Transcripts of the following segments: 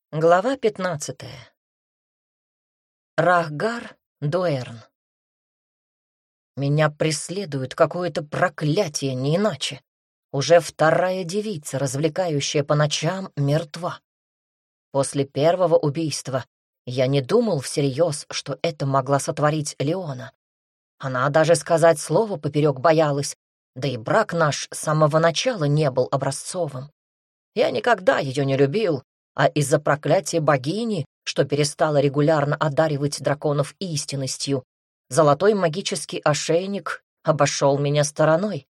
Глава 15. Рахгар Дуэрн. Меня преследует какое-то проклятие, не иначе. Уже вторая девица, развлекающая по ночам, мертва. После первого убийства я не думал всерьез, что это могла сотворить Леона. Она даже сказать слово поперек боялась, да и брак наш с самого начала не был образцовым. Я никогда ее не любил, а из-за проклятия богини, что перестала регулярно одаривать драконов истинностью, золотой магический ошейник обошел меня стороной.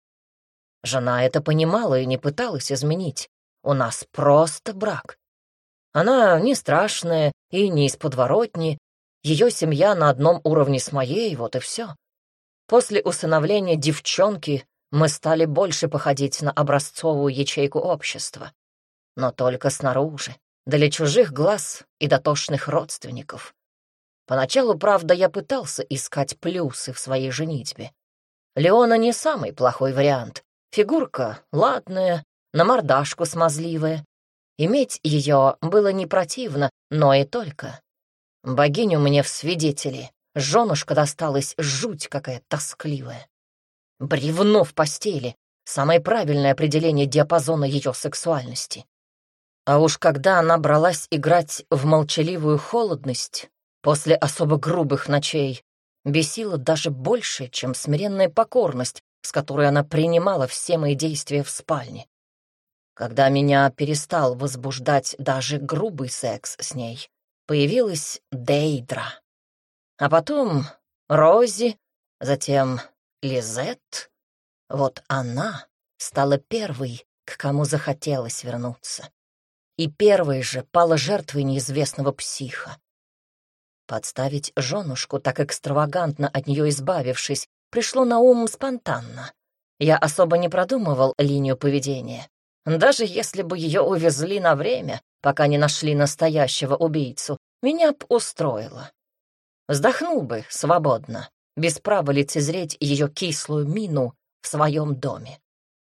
Жена это понимала и не пыталась изменить. У нас просто брак. Она не страшная и не из подворотни. Ее семья на одном уровне с моей, вот и все. После усыновления девчонки мы стали больше походить на образцовую ячейку общества. Но только снаружи, для чужих глаз и дотошных родственников. Поначалу, правда, я пытался искать плюсы в своей женитьбе. Леона не самый плохой вариант. Фигурка ладная, на мордашку смазливая. Иметь ее было не противно, но и только. Богиню мне в свидетели. Женушка досталась жуть какая тоскливая. Бревно в постели — самое правильное определение диапазона ее сексуальности. А уж когда она бралась играть в молчаливую холодность после особо грубых ночей, бесила даже больше, чем смиренная покорность, с которой она принимала все мои действия в спальне. Когда меня перестал возбуждать даже грубый секс с ней, появилась Дейдра. А потом Рози, затем Лизет. Вот она стала первой, к кому захотелось вернуться. И первой же пала жертвой неизвестного психа. Подставить женушку, так экстравагантно от нее избавившись, пришло на ум спонтанно. Я особо не продумывал линию поведения. Даже если бы ее увезли на время, пока не нашли настоящего убийцу, меня б устроило. Вздохнул бы свободно, без права лицезреть ее кислую мину в своем доме.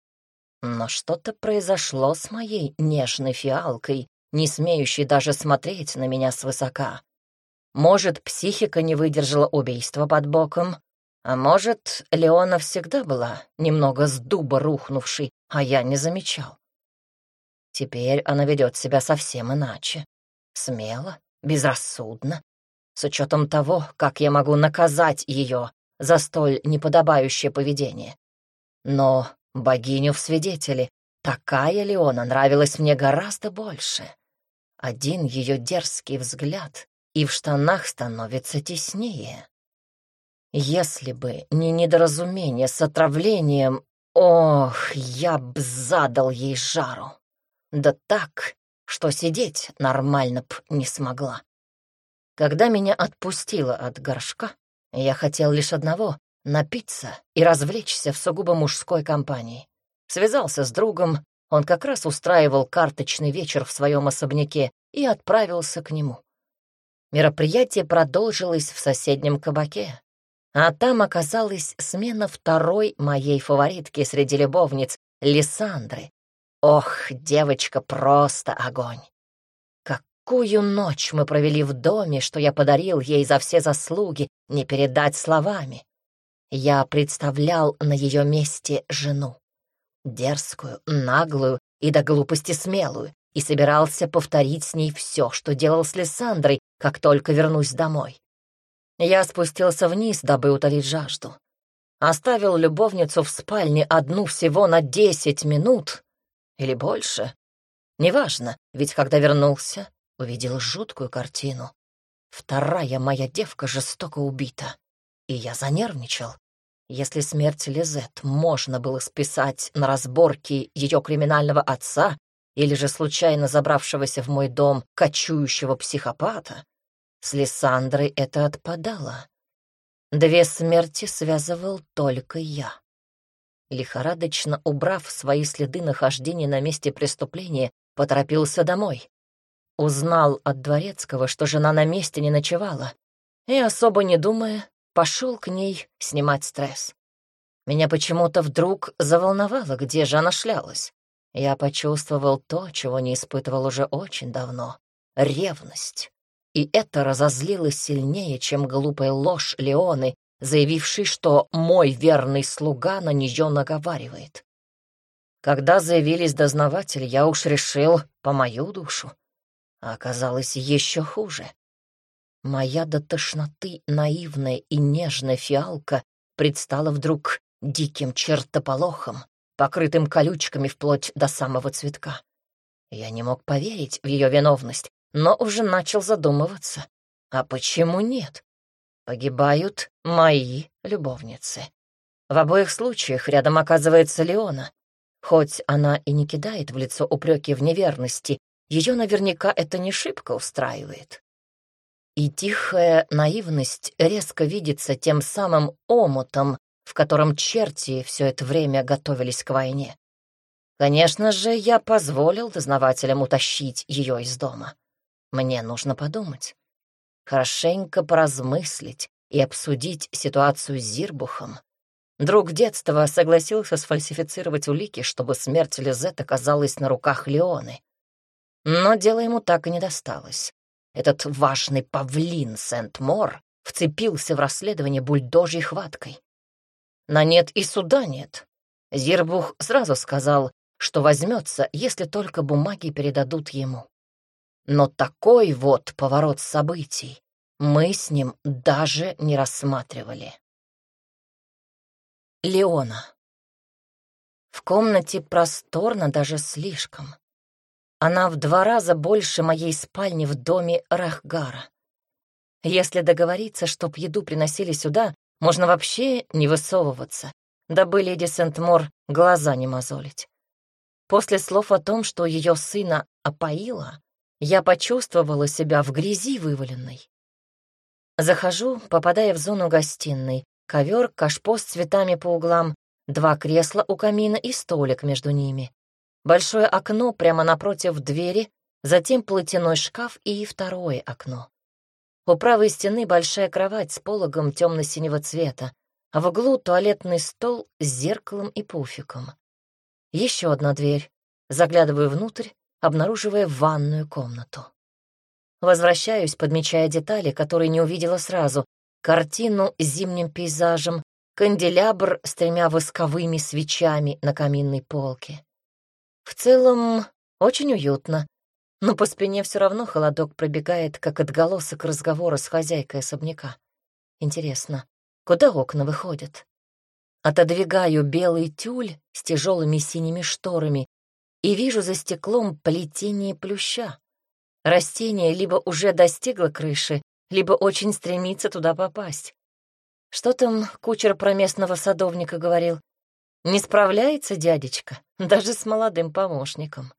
Но что-то произошло с моей нежной фиалкой, не смеющей даже смотреть на меня свысока. Может, психика не выдержала убийства под боком, а может, Леона всегда была немного с дуба рухнувшей, а я не замечал. Теперь она ведет себя совсем иначе. Смело, безрассудно, с учетом того, как я могу наказать ее за столь неподобающее поведение. Но богиню в свидетели, такая Леона нравилась мне гораздо больше. Один ее дерзкий взгляд, и в штанах становится теснее. Если бы не недоразумение с отравлением, ох, я б задал ей жару. Да так, что сидеть нормально б не смогла. Когда меня отпустило от горшка, я хотел лишь одного — напиться и развлечься в сугубо мужской компании. Связался с другом, он как раз устраивал карточный вечер в своем особняке, и отправился к нему. Мероприятие продолжилось в соседнем кабаке, а там оказалась смена второй моей фаворитки среди любовниц — Лиссандры. Ох, девочка, просто огонь! Какую ночь мы провели в доме, что я подарил ей за все заслуги, не передать словами. Я представлял на ее месте жену. Дерзкую, наглую и до глупости смелую, и собирался повторить с ней все, что делал с Лиссандрой, как только вернусь домой. Я спустился вниз, дабы утолить жажду. Оставил любовницу в спальне одну всего на 10 минут или больше. Неважно, ведь когда вернулся, увидел жуткую картину. Вторая моя девка жестоко убита, и я занервничал. Если смерть Лизет можно было списать на разборки ее криминального отца или же случайно забравшегося в мой дом кочующего психопата, с Лиссандрой это отпадало. Две смерти связывал только я. Лихорадочно убрав свои следы нахождения на месте преступления, поторопился домой. Узнал от дворецкого, что жена на месте не ночевала, и, особо не думая, пошел к ней снимать стресс. Меня почему-то вдруг заволновало, где же она шлялась. Я почувствовал то, чего не испытывал уже очень давно ревность. И это разозлило сильнее, чем глупая ложь Леоны, заявившей, что мой верный слуга на нее наговаривает. Когда заявились дознаватели, я уж решил по мою душу, а оказалось еще хуже. Моя до тошноты наивная и нежная фиалка предстала вдруг диким чертополохом, покрытым колючками вплоть до самого цветка. Я не мог поверить в ее виновность, но уже начал задумываться. А почему нет? Погибают мои любовницы. В обоих случаях рядом оказывается Леона. Хоть она и не кидает в лицо упреки в неверности, ее наверняка это не шибко устраивает. И тихая наивность резко видится тем самым омутом, в котором черти все это время готовились к войне. Конечно же, я позволил дознавателям утащить ее из дома. Мне нужно подумать, хорошенько поразмыслить и обсудить ситуацию с Зирбухом. Друг детства согласился сфальсифицировать улики, чтобы смерть Лизет оказалась на руках Леоны. Но дело ему так и не досталось. Этот важный павлин Сент-Мор вцепился в расследование бульдожьей хваткой. На нет и суда нет. Зирбух сразу сказал, что возьмется, если только бумаги передадут ему. Но такой вот поворот событий мы с ним даже не рассматривали. Леона. В комнате просторно даже слишком. Она в 2 раза больше моей спальни в доме Рахгара. Если договориться, чтоб еду приносили сюда, можно вообще не высовываться, дабы леди Сент-Мор глаза не мозолить. После слов о том, что ее сына опоила, я почувствовала себя в грязи вываленной. Захожу, попадая в зону гостиной. Ковер, кашпо с цветами по углам, 2 кресла у камина и столик между ними. Большое окно прямо напротив двери, затем платяной шкаф и 2 окно. У правой стены большая кровать с пологом темно-синего цвета, а в углу туалетный стол с зеркалом и пуфиком. Еще одна дверь. Заглядываю внутрь, обнаруживая ванную комнату. Возвращаюсь, подмечая детали, которые не увидела сразу. Картину с зимним пейзажем, канделябр с 3 восковыми свечами на каминной полке. В целом, очень уютно, но по спине все равно холодок пробегает, как отголосок разговора с хозяйкой особняка. Интересно, куда окна выходят? Отодвигаю белый тюль с тяжелыми синими шторами и вижу за стеклом плетение плюща. Растение либо уже достигло крыши, либо очень стремится туда попасть. Что там кучер про местного садовника говорил? Не справляется дядечка, даже с молодым помощником.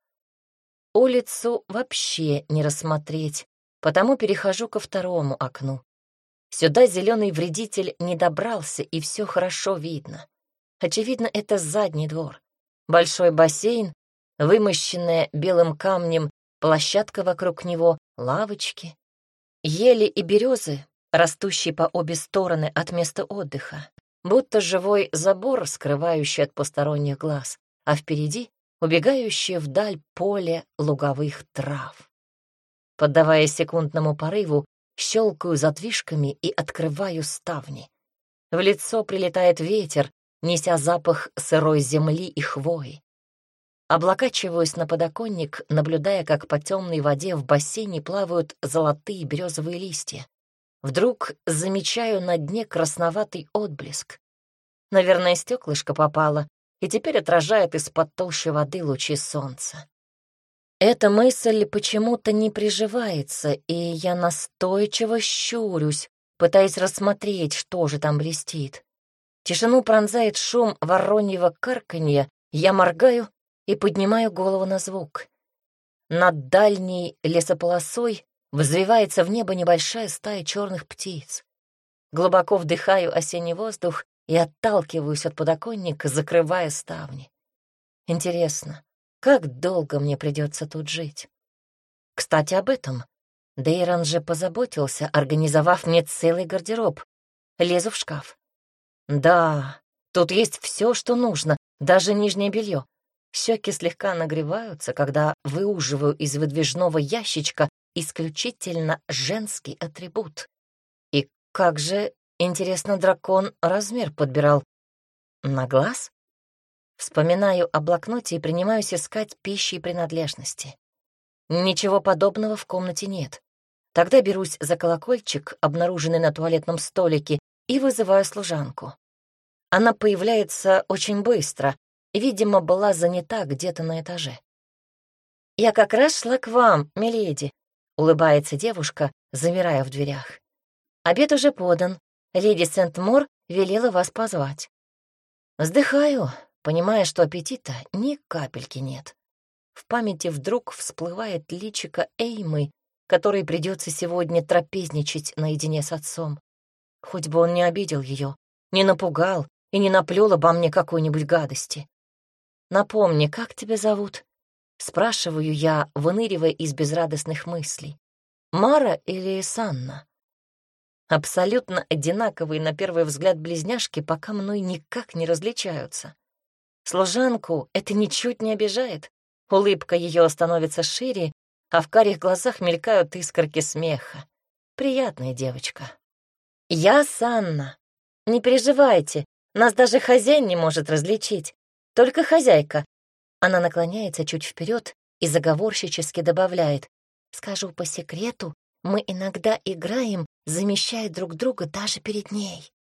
Улицу вообще не рассмотреть, потому перехожу ко 2 окну. Сюда зеленый вредитель не добрался, и все хорошо видно. Очевидно, это задний двор. Большой бассейн, вымощенная белым камнем площадка вокруг него, лавочки. Ели и березы, растущие по обе стороны от места отдыха, будто живой забор, скрывающий от посторонних глаз, а впереди убегающее вдаль поле луговых трав. Поддаваясь секундному порыву, щелкаю задвижками и открываю ставни. В лицо прилетает ветер, неся запах сырой земли и хвои. Облокачиваюсь на подоконник, наблюдая, как по темной воде в бассейне плавают золотые березовые листья. Вдруг замечаю на дне красноватый отблеск. Наверное, стеклышко попало, и теперь отражает из-под толщи воды лучи солнца. Эта мысль почему-то не приживается, и я настойчиво щурюсь, пытаясь рассмотреть, что же там блестит. Тишину пронзает шум вороньего карканья, я моргаю и поднимаю голову на звук. Над дальней лесополосой взвивается в небо небольшая стая черных птиц. Глубоко вдыхаю осенний воздух и отталкиваюсь от подоконника, закрывая ставни. Интересно, как долго мне придется тут жить? Кстати, об этом. Дейрон же позаботился, организовав мне целый гардероб. Лезу в шкаф. Да, тут есть все, что нужно, даже нижнее белье. Щеки слегка нагреваются, когда выуживаю из выдвижного ящичка исключительно женский атрибут. И как же, интересно, дракон размер подбирал? На глаз? Вспоминаю о блокноте и принимаюсь искать пищи и принадлежности. Ничего подобного в комнате нет. Тогда берусь за колокольчик, обнаруженный на туалетном столике, и вызываю служанку. Она появляется очень быстро и, видимо, была занята где-то на этаже. «Я как раз шла к вам, миледи», — улыбается девушка, замирая в дверях. «Обед уже подан. Леди Сент-Мор велела вас позвать». Вздыхаю, понимая, что аппетита ни капельки нет. В памяти вдруг всплывает личико Эймы, которой придется сегодня трапезничать наедине с отцом. Хоть бы он не обидел ее, не напугал и не наплел обо мне какой-нибудь гадости. «Напомни, как тебя зовут?» — спрашиваю я, выныривая из безрадостных мыслей. «Мара или Санна?» Абсолютно одинаковые на первый взгляд близняшки пока мной никак не различаются. Служанку это ничуть не обижает. Улыбка ее становится шире, а в карих глазах мелькают искорки смеха. Приятная девочка. «Я Санна. Не переживайте, нас даже хозяин не может различить. Только хозяйка». Она наклоняется чуть вперед и заговорщически добавляет: «Скажу по секрету, мы иногда играем, замещая друг друга даже перед ней».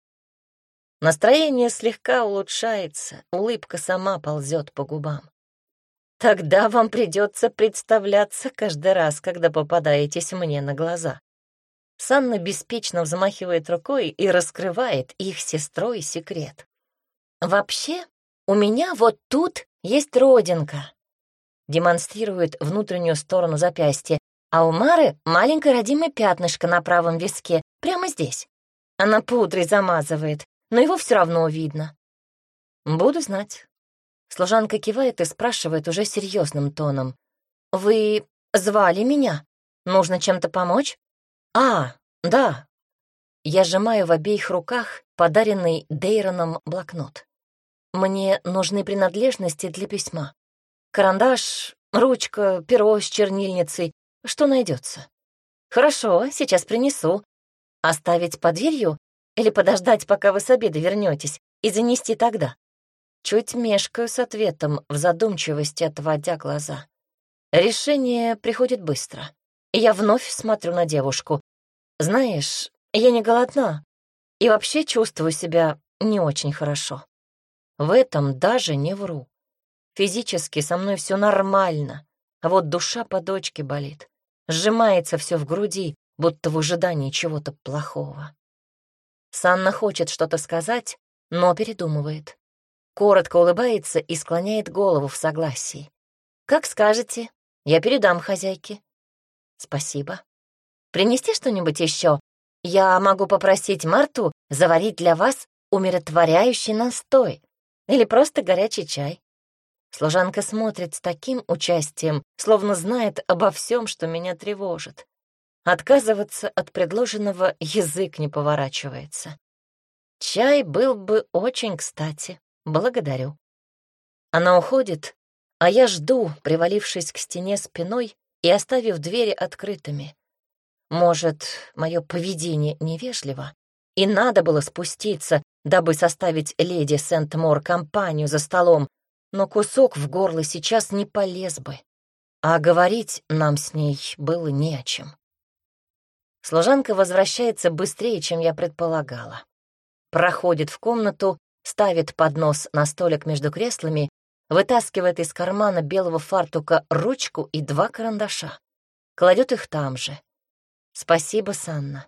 Настроение слегка улучшается, улыбка сама ползет по губам. «Тогда вам придется представляться каждый раз, когда попадаетесь мне на глаза». Санна беспечно взмахивает рукой и раскрывает их с сестрой секрет. «Вообще, у меня вот тут есть родинка», — демонстрирует внутреннюю сторону запястья, «а у Мары маленькое родимое пятнышко на правом виске, прямо здесь. Она пудрой замазывает, но его все равно видно». «Буду знать». Служанка кивает и спрашивает уже серьезным тоном: «Вы звали меня? Нужно чем-то помочь?» «А, да». Я сжимаю в обеих руках подаренный Дейроном блокнот. «Мне нужны принадлежности для письма. Карандаш, ручка, перо с чернильницей, что найдется». «Хорошо, сейчас принесу. Оставить под дверью или подождать, пока вы с обеда вернетесь, и занести тогда?» Чуть мешкаю с ответом, в задумчивости отводя глаза. Решение приходит быстро, и я вновь смотрю на девушку. «Знаешь, я не голодна и вообще чувствую себя не очень хорошо. В этом даже не вру. Физически со мной все нормально, а вот душа по дочке болит. Сжимается все в груди, будто в ожидании чего-то плохого». Санна хочет что-то сказать, но передумывает. Коротко улыбается и склоняет голову в согласии. «Как скажете, я передам хозяйке». «Спасибо. Принести что-нибудь еще? Я могу попросить Марту заварить для вас умиротворяющий настой или просто горячий чай». Служанка смотрит с таким участием, словно знает обо всем, что меня тревожит. Отказываться от предложенного язык не поворачивается. Чай был бы очень кстати. Благодарю. Она уходит, а я жду, привалившись к стене спиной и оставив двери открытыми. Может, мое поведение невежливо, и надо было спуститься, дабы составить леди Сент-Мор компанию за столом, но кусок в горло сейчас не полез бы, а говорить нам с ней было не о чем. Служанка возвращается быстрее, чем я предполагала. Проходит в комнату, ставит поднос на столик между креслами, вытаскивает из кармана белого фартука ручку и 2 карандаша. Кладет их там же. «Спасибо, Санна.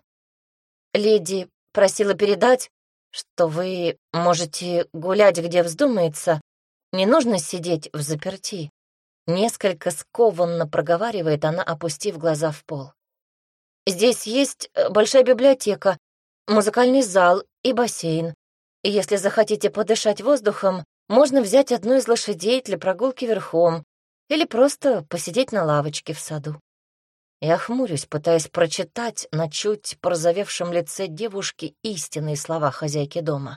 Леди просила передать, что вы можете гулять, где вздумается. Не нужно сидеть взаперти». Несколько скованно проговаривает она, опустив глаза в пол. «Здесь есть большая библиотека, музыкальный зал и бассейн. И если захотите подышать воздухом, можно взять одну из лошадей для прогулки верхом или просто посидеть на лавочке в саду». Я хмурюсь, пытаясь прочитать на чуть порозовевшем лице девушки истинные слова хозяйки дома.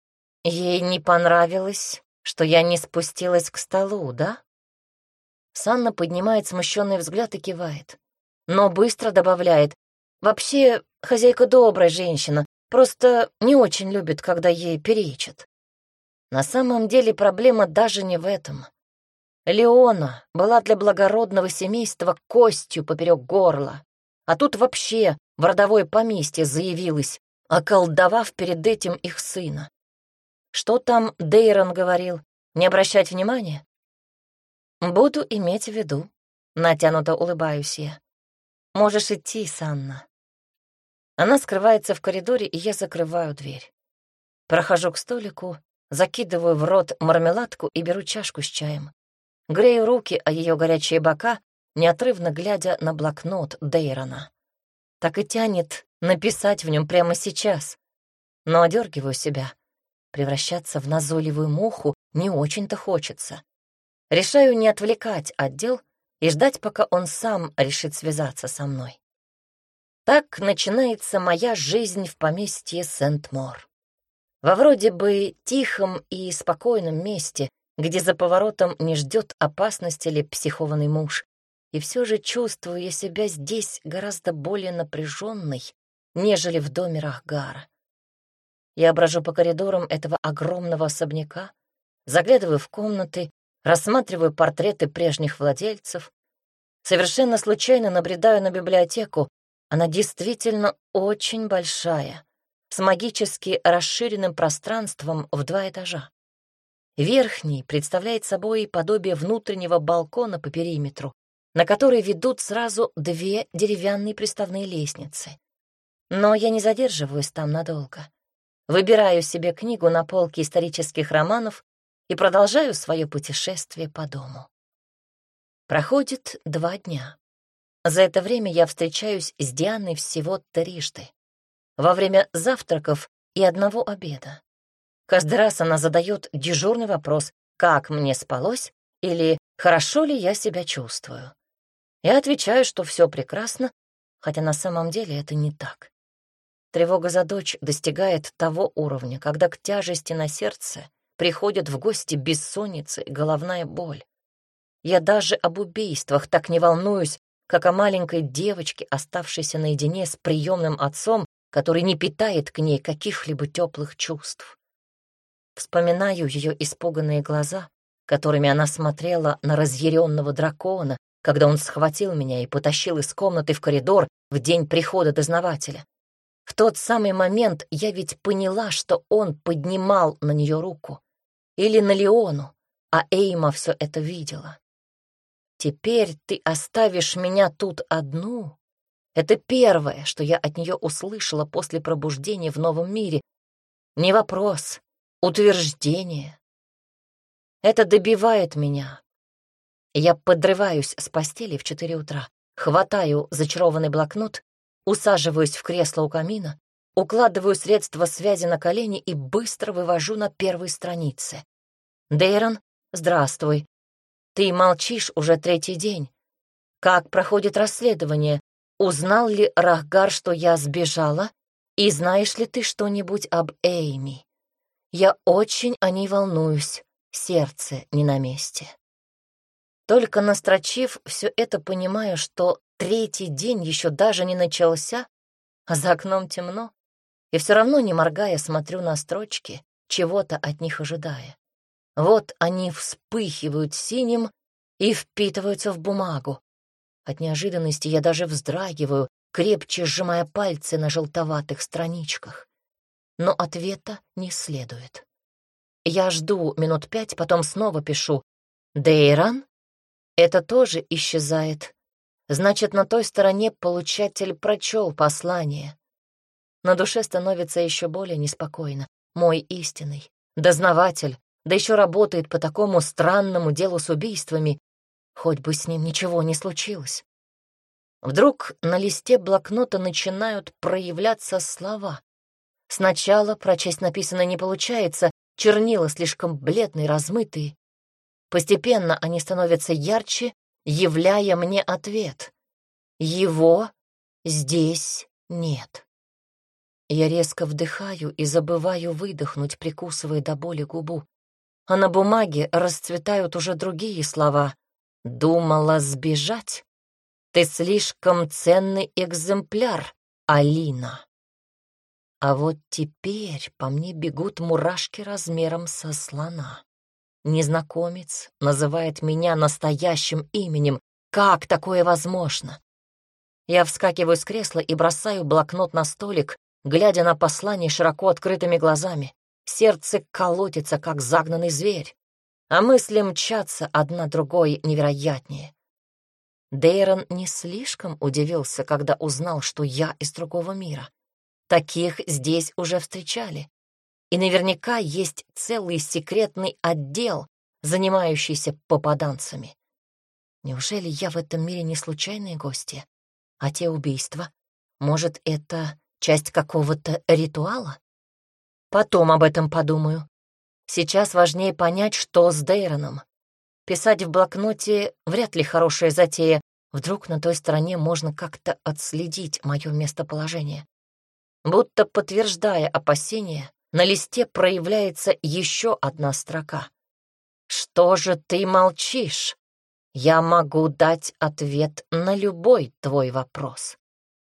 Ей не понравилось, что я не спустилась к столу, да? Санна поднимает смущенный взгляд и кивает. но быстро добавляет: «Вообще, хозяйка добрая женщина, просто не очень любит, когда ей перечат». На самом деле проблема даже не в этом. Леона была для благородного семейства костью поперек горла, а тут вообще в родовое поместье заявилась, околдовав перед этим их сына. Что там Дейрон говорил? Не обращать внимания? Буду иметь в виду. Натянуто улыбаюсь я. Можешь идти, Санна. Она скрывается в коридоре, и я закрываю дверь. Прохожу к столику, закидываю в рот мармеладку и беру чашку с чаем. Грею руки о ее горячие бока, неотрывно глядя на блокнот Дейрона. Так и тянет написать в нем прямо сейчас. Но одергиваю себя. Превращаться в назойливую муху не очень-то хочется. Решаю не отвлекать отдел и ждать, пока он сам решит связаться со мной. Так начинается моя жизнь в поместье Сент-Мор. Во вроде бы тихом и спокойном месте, где за поворотом не ждет опасности или психованный муж. И все же чувствую я себя здесь гораздо более напряженной, нежели в доме Рахгара. Я брожу по коридорам этого огромного особняка, заглядываю в комнаты, рассматриваю портреты прежних владельцев. Совершенно случайно набредаю на библиотеку. Она действительно очень большая, с магически расширенным пространством в 2 этажа. Верхний представляет собой подобие внутреннего балкона по периметру, на который ведут сразу 2 деревянные приставные лестницы. Но я не задерживаюсь там надолго. Выбираю себе книгу на полке исторических романов и продолжаю свое путешествие по дому. Проходит 2 дня. За это время я встречаюсь с Дианой всего 3 во время завтраков и 1 обеда. Каждый раз она задает дежурный вопрос: как мне спалось или хорошо ли я себя чувствую. Я отвечаю, что все прекрасно, хотя на самом деле это не так. Тревога за дочь достигает того уровня, когда к тяжести на сердце приходят в гости бессонница и головная боль. Я даже об убийствах так не волнуюсь, как о маленькой девочке, оставшейся наедине с приемным отцом, который не питает к ней каких-либо теплых чувств. Вспоминаю ее испуганные глаза, которыми она смотрела на разъяренного дракона, когда он схватил меня и потащил из комнаты в коридор в день прихода дознавателя. В тот самый момент я ведь поняла, что он поднимал на нее руку. Или на Леону, а Эйма все это видела. «Теперь ты оставишь меня тут одну?» Это первое, что я от нее услышала после пробуждения в новом мире. Не вопрос, утверждение. Это добивает меня. Я подрываюсь с постели в 4 утра, хватаю зачарованный блокнот, усаживаюсь в кресло у камина, укладываю средства связи на колени и быстро вывожу на 1 странице. «Дейрон, здравствуй. Ты молчишь уже 3-й день. Как проходит расследование? Узнал ли Рахгар, что я сбежала? И знаешь ли ты что-нибудь об Эйми? Я очень о ней волнуюсь, сердце не на месте». Только настрочив все это, понимаю, что 3-й день еще даже не начался, а за окном темно, и все равно, не моргая, смотрю на строчки, чего-то от них ожидая. Вот они вспыхивают синим и впитываются в бумагу. От неожиданности я даже вздрагиваю, крепче сжимая пальцы на желтоватых страничках. Но ответа не следует. Я жду минут 5, потом снова пишу: «Дейрон?» Это тоже исчезает. Значит, на той стороне получатель прочел послание. На душе становится еще более неспокойно. Мой истинный дознаватель, да еще работает по такому странному делу с убийствами. Хоть бы с ним ничего не случилось. Вдруг на листе блокнота начинают проявляться слова. Сначала прочесть написанное не получается, чернила слишком бледные, размытые. Постепенно они становятся ярче, являя мне ответ. Его здесь нет. Я резко вдыхаю и забываю выдохнуть, прикусывая до боли губу. А на бумаге расцветают уже другие слова. «Думала сбежать? Ты слишком ценный экземпляр, Алина. А вот теперь по мне бегут мурашки размером со слона. Незнакомец называет меня настоящим именем. Как такое возможно? Я вскакиваю с кресла и бросаю блокнот на столик, глядя на послание широко открытыми глазами. Сердце колотится, как загнанный зверь, а мысли мчатся одна другой невероятнее. Дейрон не слишком удивился, когда узнал, что я из другого мира. Таких здесь уже встречали. И наверняка есть целый секретный отдел, занимающийся попаданцами. Неужели я в этом мире не случайные гости? А те убийства? Может, это часть какого-то ритуала? Потом об этом подумаю. Сейчас важнее понять, что с Дейроном. Писать в блокноте вряд ли хорошая затея. Вдруг на той стороне можно как-то отследить мое местоположение. Будто подтверждая опасения, на листе проявляется еще одна строка. «Что же ты молчишь? Я могу дать ответ на любой твой вопрос».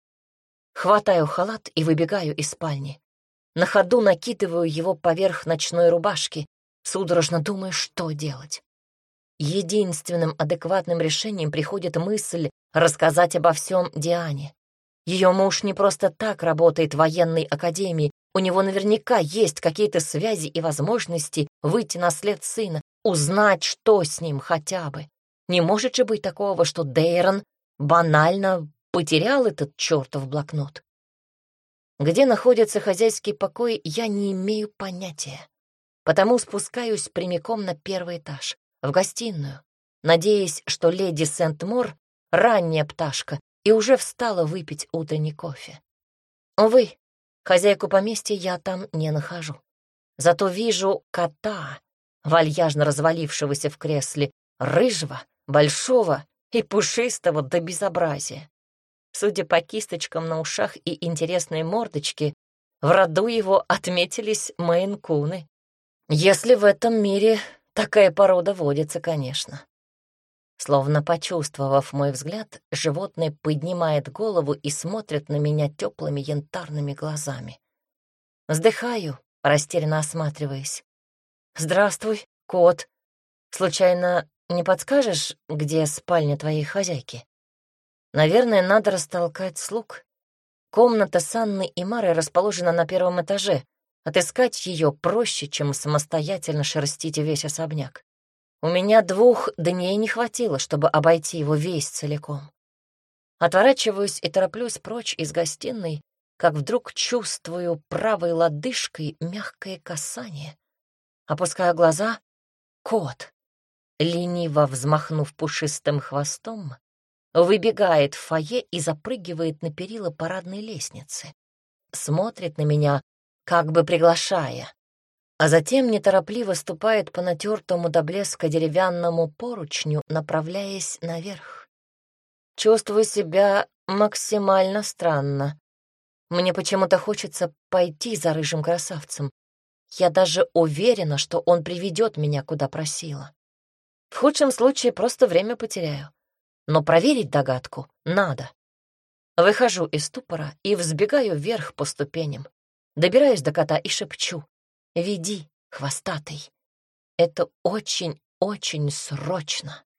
Хватаю халат и выбегаю из спальни. На ходу накидываю его поверх ночной рубашки, судорожно думая, что делать. Единственным адекватным решением приходит мысль рассказать обо всем Диане. Ее муж не просто так работает в военной академии, у него наверняка есть какие-то связи и возможности выйти на след сына, узнать, что с ним хотя бы. Не может же быть такого, что Дейрон банально потерял этот чертов блокнот. Где находится хозяйский покой, я не имею понятия. Потому спускаюсь прямиком на первый этаж, в гостиную, надеясь, что леди Сент-Мор — ранняя пташка и уже встала выпить утренний кофе. Увы, хозяйку поместья я там не нахожу. Зато вижу кота, вальяжно развалившегося в кресле, рыжего, большого и пушистого до безобразия. Судя по кисточкам на ушах и интересной мордочке, в роду его отметились мейн-куны. Если в этом мире такая порода водится, конечно. Словно почувствовав мой взгляд, животное поднимает голову и смотрит на меня теплыми янтарными глазами. Вздыхаю, растерянно осматриваясь. «Здравствуй, кот. Случайно не подскажешь, где спальня твоей хозяйки?» Наверное, надо растолкать слуг. Комната с Анной и Марой расположена на первом этаже. Отыскать ее проще, чем самостоятельно шерстить весь особняк. У меня 2 дней не хватило, чтобы обойти его весь целиком. Отворачиваюсь и тороплюсь прочь из гостиной, как вдруг чувствую правой лодыжкой мягкое касание. Опускаю глаза — кот, лениво взмахнув пушистым хвостом, выбегает в фойе и запрыгивает на перила парадной лестницы. Смотрит на меня, как бы приглашая, а затем неторопливо ступает по натертому до блеска деревянному поручню, направляясь наверх. Чувствую себя максимально странно. Мне почему-то хочется пойти за рыжим красавцем. Я даже уверена, что он приведет меня, куда просила. В худшем случае просто время потеряю. Но проверить догадку надо. Выхожу из ступора и взбегаю вверх по ступеням. Добираюсь до кота и шепчу: «Веди, хвостатый. Это очень-очень срочно».